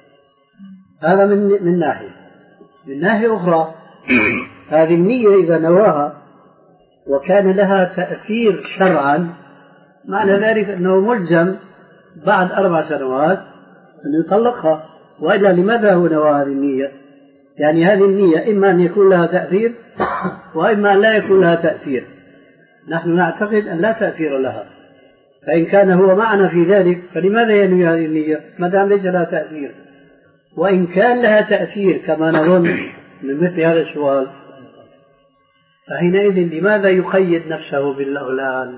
هذا من من ناحية. من ناحية أخرى هذه النية إذا نواها وكان لها تأثير شرعا معنى ذلك أنه ملزم بعد أربع سنوات أن يطلقها، وإلا لماذا هو نوى هذه النية؟ يعني هذه النية إما أن يكون لها تأثير وإما أن لا يكون لها تأثير. نحن نعتقد أن لا تأثير لها، فإن كان هو معنا في ذلك فلماذا ينوي هذه النية ما دام ليس لها تأثير؟ وإن كان لها تأثير كما نظن من مثل هذا السؤال فحينئذ لماذا يقيد نفسه بالأغلال؟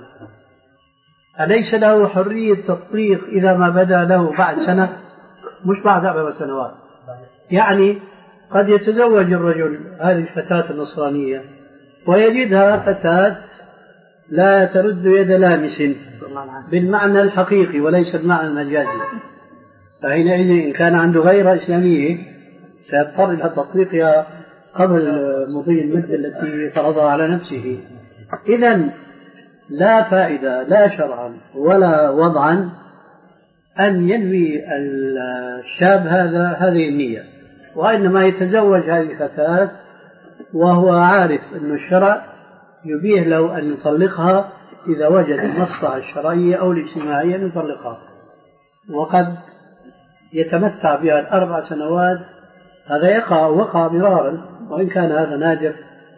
أليس له حرية تطليق إذا ما بدا له بعد سنة مش بعد أربع سنوات؟ يعني قد يتزوج الرجل هذه الفتاة النصرانية ويجدها فتاة لا ترد يد لامس بالمعنى الحقيقي وليس المعنى المجازي، فحينئذ إن كان عنده غير إسلامية سيضطر إلى تطليقها قبل مضي المدة التي فرضها على نفسه. إذن لا فائدة لا شرعا ولا وضعا أن ينوي الشاب هذا هذه النية، وإنما يتزوج هذه الفتاة وهو عارف أن الشرع يبيه له أن يطلقها إذا وجد المصلحة الشرعية أو الاجتماعية أن يطلقها، وقد يتمتع بها الأربع سنوات. هذا يقع وقع مرارا وإن كان هذا نادر،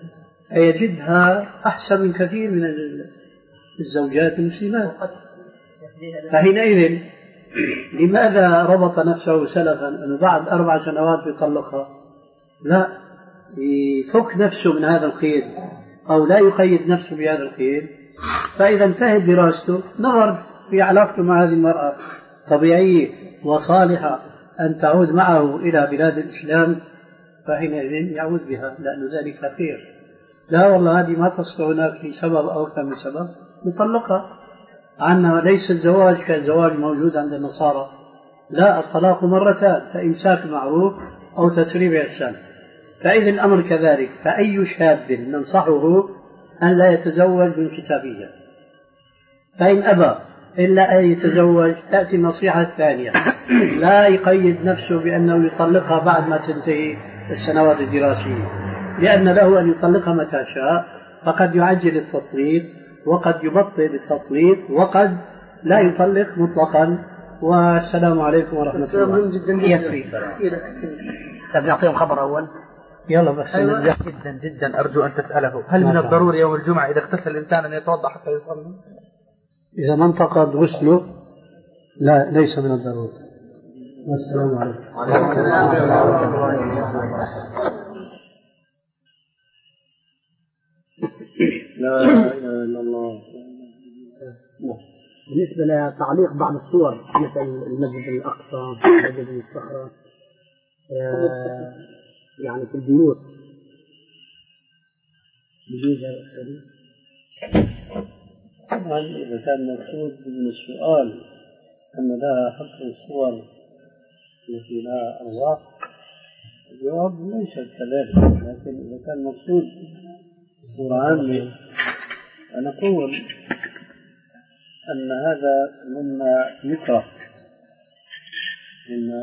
فيجدها أحسن من كثير من الزوجات المسلمات. فحينئذ لماذا ربط نفسه سلفا أنه بعد أربع سنوات يطلقها؟ لا، يفك نفسه من هذا القيد أو لا يقيد نفسه بهذا القيد. فإذا انتهت دراسته نظر في علاقته مع هذه المرأة طبيعية وصالحة أن تعود معه إلى بلاد الإسلام، فحينئذ يعود بها لأن ذلك خير. لا والله هذه ما تصلح هناك لسبب أو أكثر من سبب، نطلقها. عنا ليس الزواج كالزواج موجود عند النصارى، لا، الطلاق مرتان، فإمساك معروف أو تسريب إحسان. فإذا الأمر كذلك، فأي شاب ننصحه أن لا يتزوج من كتابية، فإن أبى إلا أن يتزوج تأتي النصيحة الثانية، لا يقيد نفسه بأنه يطلقها بعد ما تنتهي السنوات الدراسية، لأن له أن يطلقها متى شاء، فقد يعجل التطليق وقد يبطئ بالتطليق وقد لا يطلق مطلقا. والسلام عليكم ورحمة الله. يكفي. طب نعطيهم خبر أول. يلا بس. أيوة. جدا جدا أرجو أن تسأله، هل من الضروري يوم الجمعة إذا اغتسل الإنسان أن يتوضأ حتى يصلي؟ إذا ما انتقض غسله لا، ليس من الضروري. والسلام عليكم. لا إله إلا الله. بالنسبة لتعليق بعض الصور مثل المسجد الأقصى، مسجد الصخرة، يعني في البيوت، بيجوز هذا؟ طبعا إذا كان مقصود من السؤال أن لا حط الصور التي لا أرواح، الجواب ليس كذلك، لكن إذا كان مقصود صورة عامة فنقول أن هذا مما يكره، مما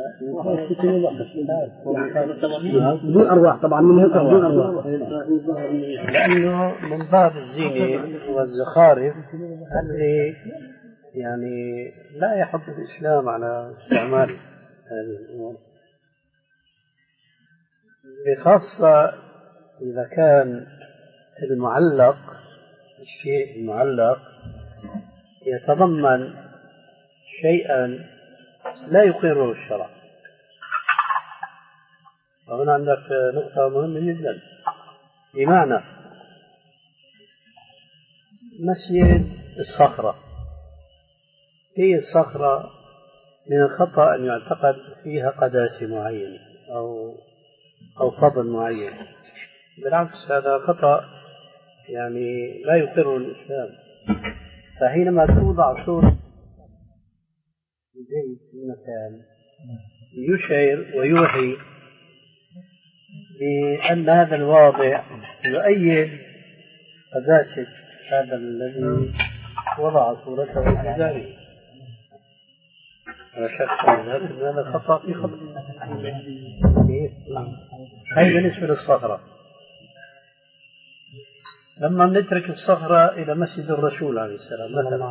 بدون أرواح طبعا، من هيك بدون أرواح، لأنه من باب الزينة والزخارف اللي يعني لا يحض الإسلام على استعمال هذه الأمور، بخاصة إذا كان المعلق، الشيء المعلق يتضمن شيئا لا يقره الشرع. وهنا عندك نقطة مهمة جدا، بمعنى مسجد الصخرة، هي الصخرة من الخطأ أن يعتقد فيها قداسة معينة أو أو فضل معين، بالعكس هذا خطأ يعني لا يقره الإسلام. فحينما توضع صورة في مكان يشعر ويوحي بأن هذا الواضع يؤيد قداسة هذا الذي وضع صورته في ذلك، لا شك أن هذا خطأ في خطأ. هذا بالنسبة للصخرة. لما نترك الصخرة إلى مسجد الرسول عليه السلام مثلا،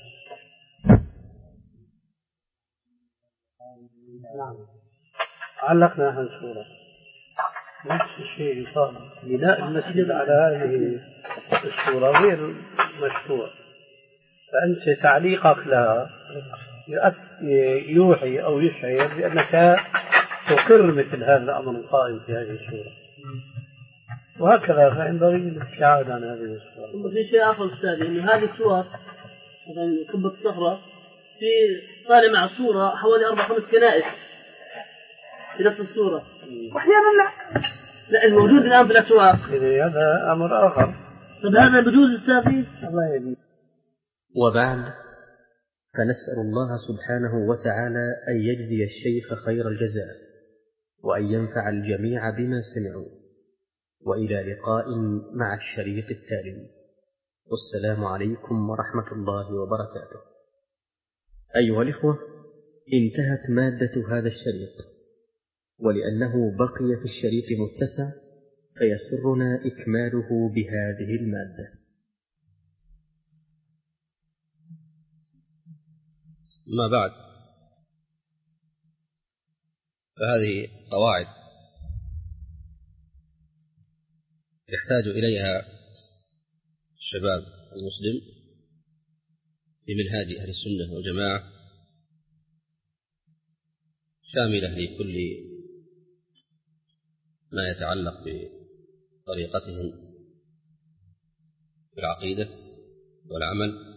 علقنا هذه الصورة، نفس الشيء يقال بناء المسجد على هذه الصورة غير مشروع، فأنت تعليقك لها يوحي أو يشعر بأنك تقر مثل هذا الأمر القائم في هذه الصورة، وهكذا فينبغي الابتعاد عن هذه الصور. ثم في شيء آخر أستاذي، إنه هذه الصور مثلا قبة الصخرة في طالع مع الصورة حوالي أربع خمس كنائس في نفس الصورة، وأحيانا لا لا الموجود الآن في الأسواق. هذا أمر آخر. طب هذا بجوز أستاذي؟ الله يهديك. وبعد، فنسأل الله سبحانه وتعالى أن يجزي الشيخ خير الجزاء وأن ينفع الجميع بما سمعوا، وإلى لقاء مع الشريط التالي، والسلام عليكم ورحمة الله وبركاته. أيها الإخوة، انتهت مادة هذا الشريط، ولأنه بقي في الشريط متسع فيسرنا إكماله بهذه المادة. ما بعد، فهذه قواعد يحتاج إليها الشباب المسلم في منهاج أهل السنة والجماعة، شاملة لكل ما يتعلق بطريقتهم في العقيدة والعمل.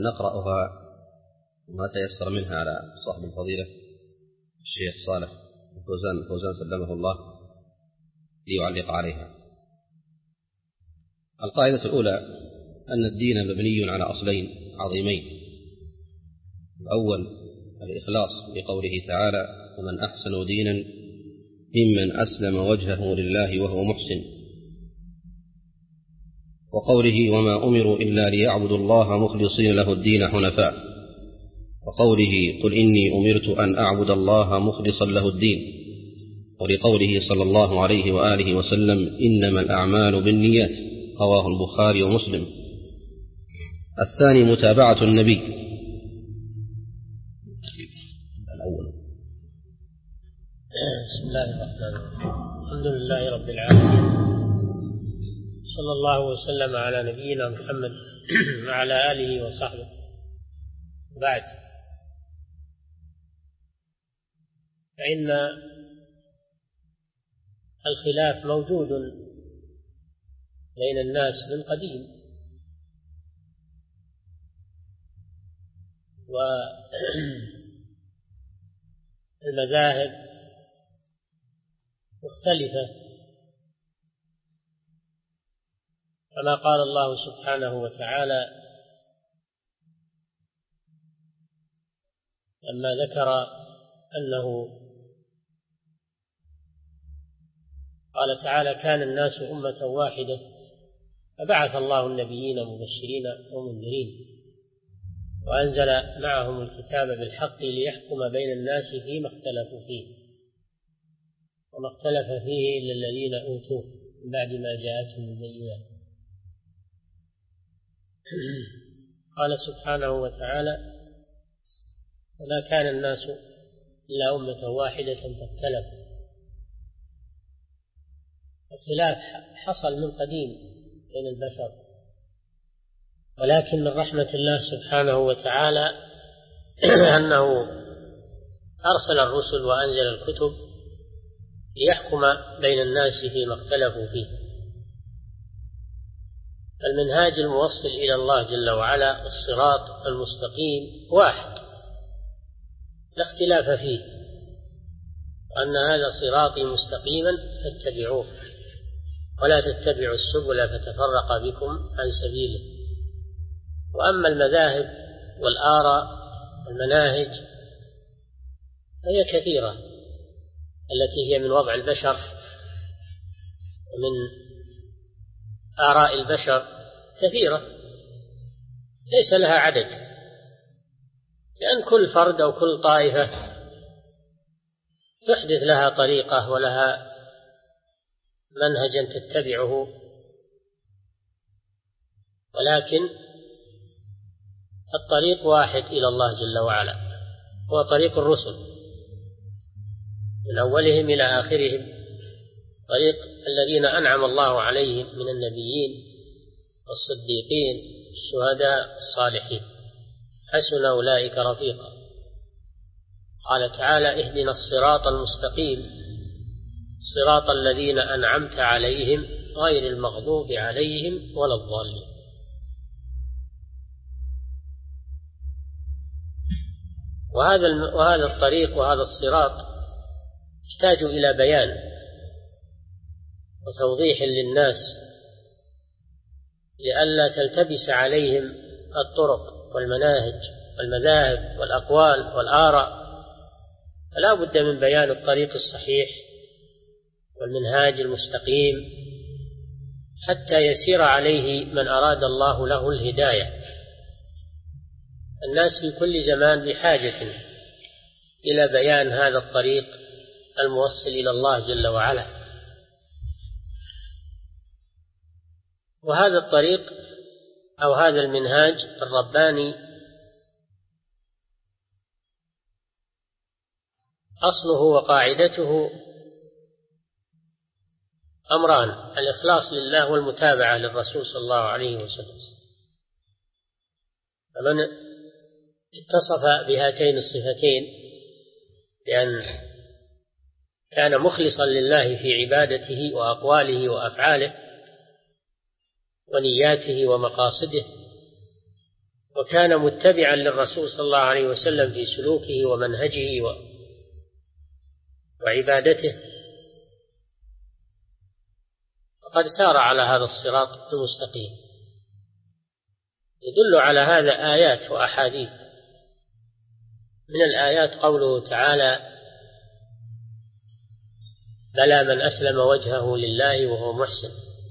نقرأها وما تيسر منها على صاحب الفضيلة الشيخ صالح فوزان, فوزان سلمه الله ليعلق عليها. القاعدة الأولى أن الدين مبني على أصلين عظيمين. الأول الإخلاص بقوله تعالى: ومن أحسن دينا ممن أسلم وجهه لله وهو محسن، وقوله: وما أمروا إلا ليعبدوا الله مخلصين له الدين حنفاء، وقوله: قل إني أمرت أن أعبد الله مخلصا له الدين، ولقوله صلى الله عليه وآله وسلم: إنما الأعمال بالنيات، رواه البخاري ومسلم. الثاني متابعة النبي. الأول. بسم الله الرحمن الرحيم. الحمد لله رب العالمين، صلى الله وسلم على نبينا محمد وعلى آله وصحبه. بعد، فإن الخلاف موجود بين الناس من قديم، والمذاهب مختلفة، كما قال الله سبحانه وتعالى لما ذكر أنه قال تعالى: كان الناس أمة واحدة فبعث الله النبيين مبشرين ومنذرين وأنزل معهم الكتاب بالحق ليحكم بين الناس فيما اختلفوا فيه، وما اختلف فيه إلا الذين أوتوه من بعد ما جاءتهم البينات. قال سبحانه وتعالى: وما كان الناس إلا أمة واحدة فاختلفوا. الخلاف حصل من قديم بين البشر، ولكن من رحمة الله سبحانه وتعالى أنه أرسل الرسل وأنزل الكتب ليحكم بين الناس فيما اختلفوا فيه. المنهاج الموصل إلى الله جل وعلا، الصراط المستقيم، واحد لا اختلاف فيه، أن هذا صراطي مستقيما فاتبعوه ولا تتبعوا السبل فتفرق بكم عن سبيله. وأما المذاهب والآراء والمناهج فهي كثيرة، التي هي من وضع البشر ومن آراء البشر كثيرة ليس لها عدد، لأن كل فرد أو كل طائفة تحدث لها طريقة ولها منهجا تتبعه، ولكن الطريق واحد إلى الله جل وعلا، هو طريق الرسل من أولهم إلى آخرهم، طريق الذين أنعم الله عليهم من النبيين والصديقين الشهداء الصالحين، حسن أولئك رفيقا. قال تعالى: اهدنا الصراط المستقيم صراط الذين أنعمت عليهم غير المغضوب عليهم ولا الضالين. وهذا وهذا الطريق وهذا الصراط يحتاج إلى بيان وتوضيح للناس لئلا تلتبس عليهم الطرق والمناهج والمذاهب والأقوال والآراء، فلا بد من بيان الطريق الصحيح والمنهاج المستقيم حتى يسير عليه من أراد الله له الهداية. الناس في كل زمان بحاجة إلى بيان هذا الطريق الموصل إلى الله جل وعلا. وهذا الطريق أو هذا المنهاج الرباني أصله وقاعدته أمران: الإخلاص لله والمتابعة للرسول صلى الله عليه وسلم. فمن اتصف بهاتين الصفتين لأن كان مخلصا لله في عبادته وأقواله وأفعاله ونياته ومقاصده، وكان متبعا للرسول صلى الله عليه وسلم في سلوكه ومنهجه وعبادته، فقد سار على هذا الصراط المستقيم. يدل على هذا آيات وأحاديث. من الآيات قوله تعالى: بلى من أسلم وجهه لله وهو محسن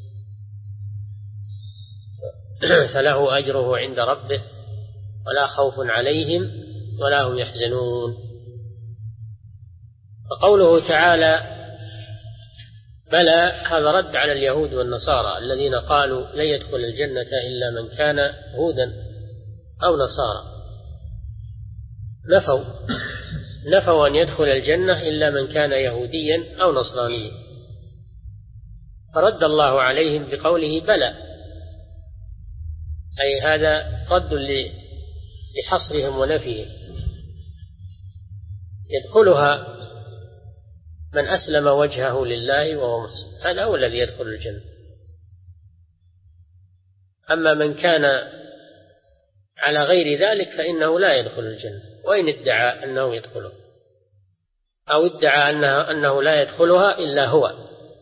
فله أجره عند ربه ولا خوف عليهم ولا هم يحزنون. فقوله تعالى بلى هذا رد على اليهود والنصارى الذين قالوا لن يدخل الجنة إلا من كان هودا أو نصارى، نفوا نفوا أن يدخل الجنة إلا من كان يهوديا أو نصرانيا، فرد الله عليهم بقوله بلى، أي هذا رد لحصرهم ونفيهم. يدخلها من أسلم وجهه لله وهو محسن، هذا هو الذي يدخل الجنة. أما من كان على غير ذلك فإنه لا يدخل الجنة، وإن ادعى أنه يدخله أو ادعى أنه, أنه لا يدخلها إلا هو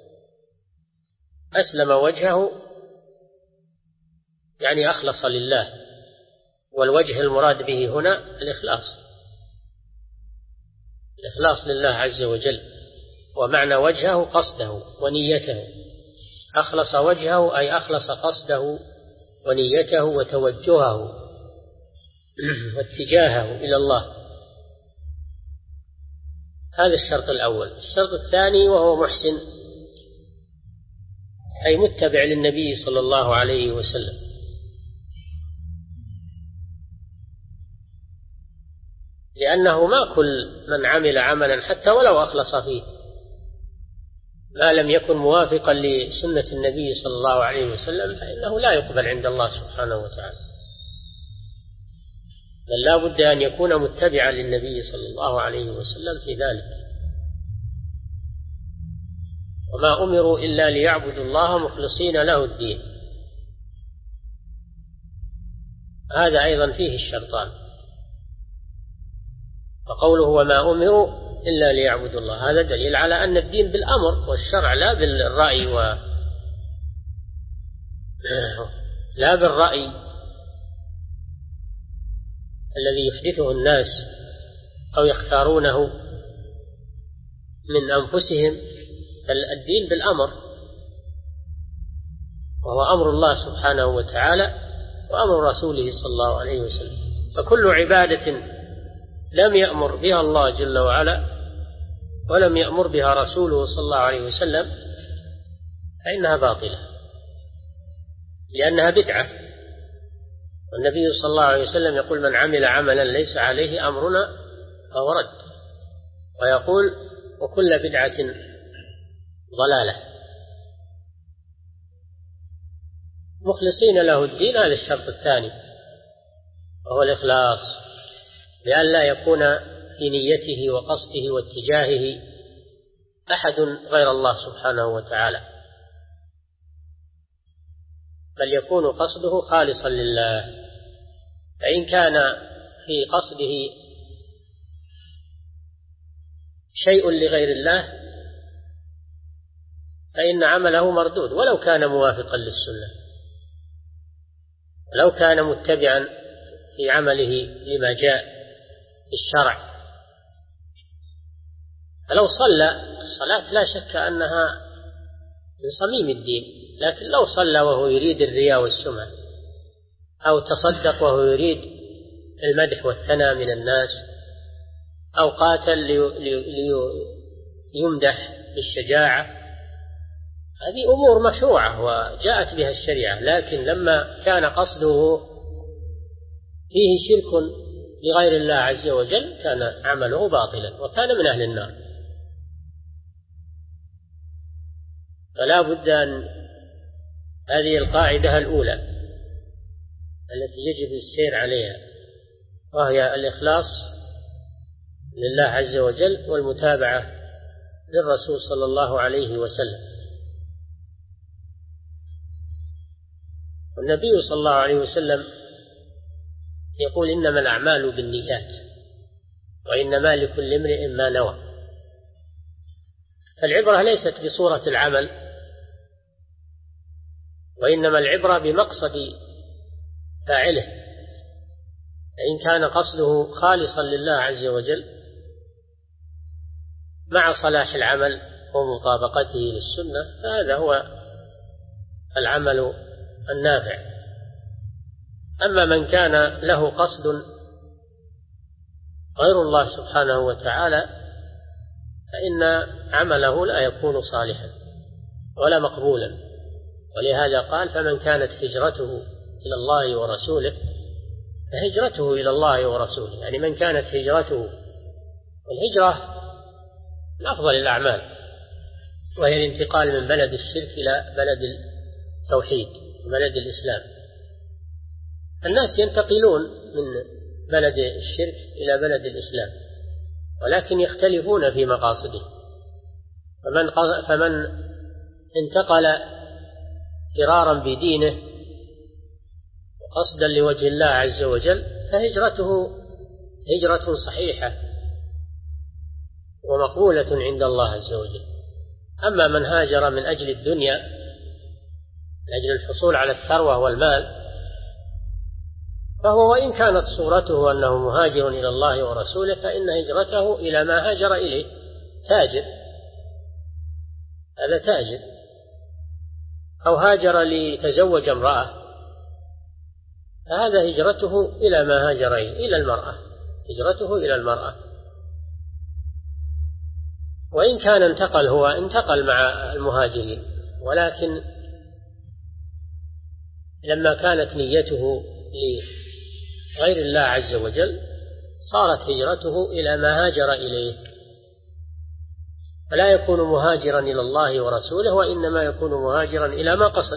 أسلم وجهه، يعني أخلص لله، والوجه المراد به هنا الإخلاص، الإخلاص لله عز وجل. ومعنى وجهه قصده ونيته، أخلص وجهه أي أخلص قصده ونيته وتوجهه واتجاهه إلى الله. هذا الشرط الأول. الشرط الثاني وهو محسن، أي متبع للنبي صلى الله عليه وسلم، لأنه ما كل من عمل عملا حتى ولو أخلص فيه ما لم يكن موافقا لسنة النبي صلى الله عليه وسلم فإنه لا يقبل عند الله سبحانه وتعالى، بل لا بد أن يكون متبعا للنبي صلى الله عليه وسلم في ذلك. وما أمروا إلا ليعبدوا الله مخلصين له الدين، هذا أيضا فيه الشرطان. فقوله وما أمروا إلا ليعبدوا الله هذا دليل على أن الدين بالأمر والشرع، لا بالرأي و... لا بالرأي الذي يحدثه الناس أو يختارونه من أنفسهم، بل الدين بالأمر، وهو أمر الله سبحانه وتعالى وأمر رسوله صلى الله عليه وسلم. فكل عبادة لم يأمر بها الله جل وعلا ولم يأمر بها رسوله صلى الله عليه وسلم فإنها باطلة، لأنها بدعة. والنبي صلى الله عليه وسلم يقول من عمل عملا ليس عليه أمرنا فهو رد، ويقول وكل بدعة ضلالة. مخلصين له الدين، هذا الشرط الثاني وهو الإخلاص، لئلا يكون في نيته وقصده واتجاهه أحد غير الله سبحانه وتعالى، بل يكون قصده خالصا لله. فإن كان في قصده شيء لغير الله فإن عمله مردود ولو كان موافقا للسنة، لو كان متبعا في عمله لما جاء بالشرع. فلو صلى الصلاة لا شك أنها من صميم الدين، لكن لو صلى وهو يريد الرياء والسمعة، أو تصدق وهو يريد المدح والثناء من الناس، أو قاتل ليمدح بالشجاعة، هذه أمور مشروعة وجاءت بها الشريعة. لكن لما كان قصده فيه شرك لغير الله عز وجل كان عمله باطلا وكان من أهل النار. فلا بد أن هذه القاعدة الأولى التي يجب السير عليها، وهي الإخلاص لله عز وجل والمتابعة للرسول صلى الله عليه وسلم. والنبي صلى الله عليه وسلم يقول إنما الأعمال بالنيات وإنما لكل امرئ ما نوى. فالعبرة ليست بصورة العمل، وإنما العبرة بمقصد فاعله، فإن كان قصده خالصا لله عز وجل مع صلاح العمل ومطابقته للسنة فهذا هو العمل النافع. أما من كان له قصد غير الله سبحانه وتعالى فإن عمله لا يكون صالحا ولا مقبولا، ولهذا قال فمن كانت هجرته إلى الله ورسوله فهجرته إلى الله ورسوله، يعني من كانت هجرته، والهجرة من أفضل الأعمال وهي الانتقال من بلد الشرك إلى بلد التوحيد بلد الإسلام. الناس ينتقلون من بلد الشرك إلى بلد الإسلام ولكن يختلفون في مقاصده، فمن, فمن انتقل فرارا بدينه وقصدا لوجه الله عز وجل فهجرته هجرة صحيحة ومقبولة عند الله عز وجل. أما من هاجر من أجل الدنيا من أجل الحصول على الثروة والمال فهو وإن كانت صورته أنه مهاجر إلى الله ورسوله فإن هجرته إلى ما هاجر إليه تاجر، هذا تاجر، أو هاجر ليتزوج امرأة فهذا هجرته إلى ما هاجر إليه إلى المرأة، هجرته إلى المرأة. وإن كان انتقل هو انتقل مع المهاجرين، ولكن لما كانت نيته لغير الله عز وجل صارت هجرته إلى ما هاجر إليه، فلا يكون مهاجرا إلى الله ورسوله وإنما يكون مهاجرا إلى ما قصد،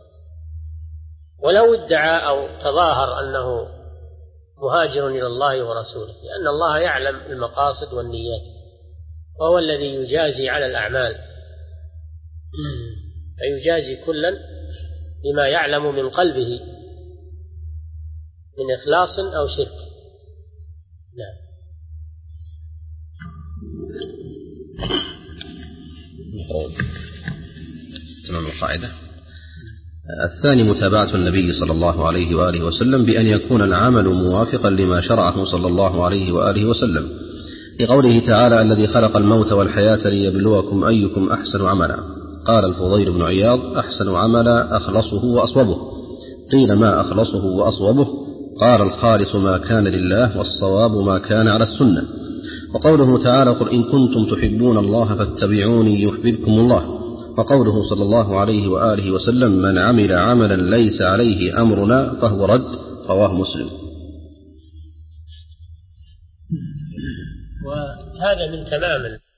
ولو ادعى أو تظاهر أنه مهاجر إلى الله ورسوله، لأن الله يعلم المقاصد والنيات وهو الذي يجازي على الأعمال، فيجازي كلا بما يعلم من قلبه من إخلاص أو شرك. نعم. تمام القاعدة. الثاني متابعة النبي صلى الله عليه وآله وسلم بأن يكون العمل موافقا لما شرعه صلى الله عليه وآله وسلم، لقوله تعالى الذي خلق الموت والحياة ليبلوكم أيكم أحسن عملا. قال الفضيل بن عياض أحسن عملا أخلصه وأصوبه. قيل ما أخلصه وأصوبه؟ قال الخالص ما كان لله والصواب ما كان على السنة. وقوله تعالى قل إن كنتم تحبون الله فاتبعوني يحببكم الله. وقوله صلى الله عليه وآله وسلم من عمل عملا ليس عليه أمرنا فهو رد. رواه مسلم. وهذا من تمام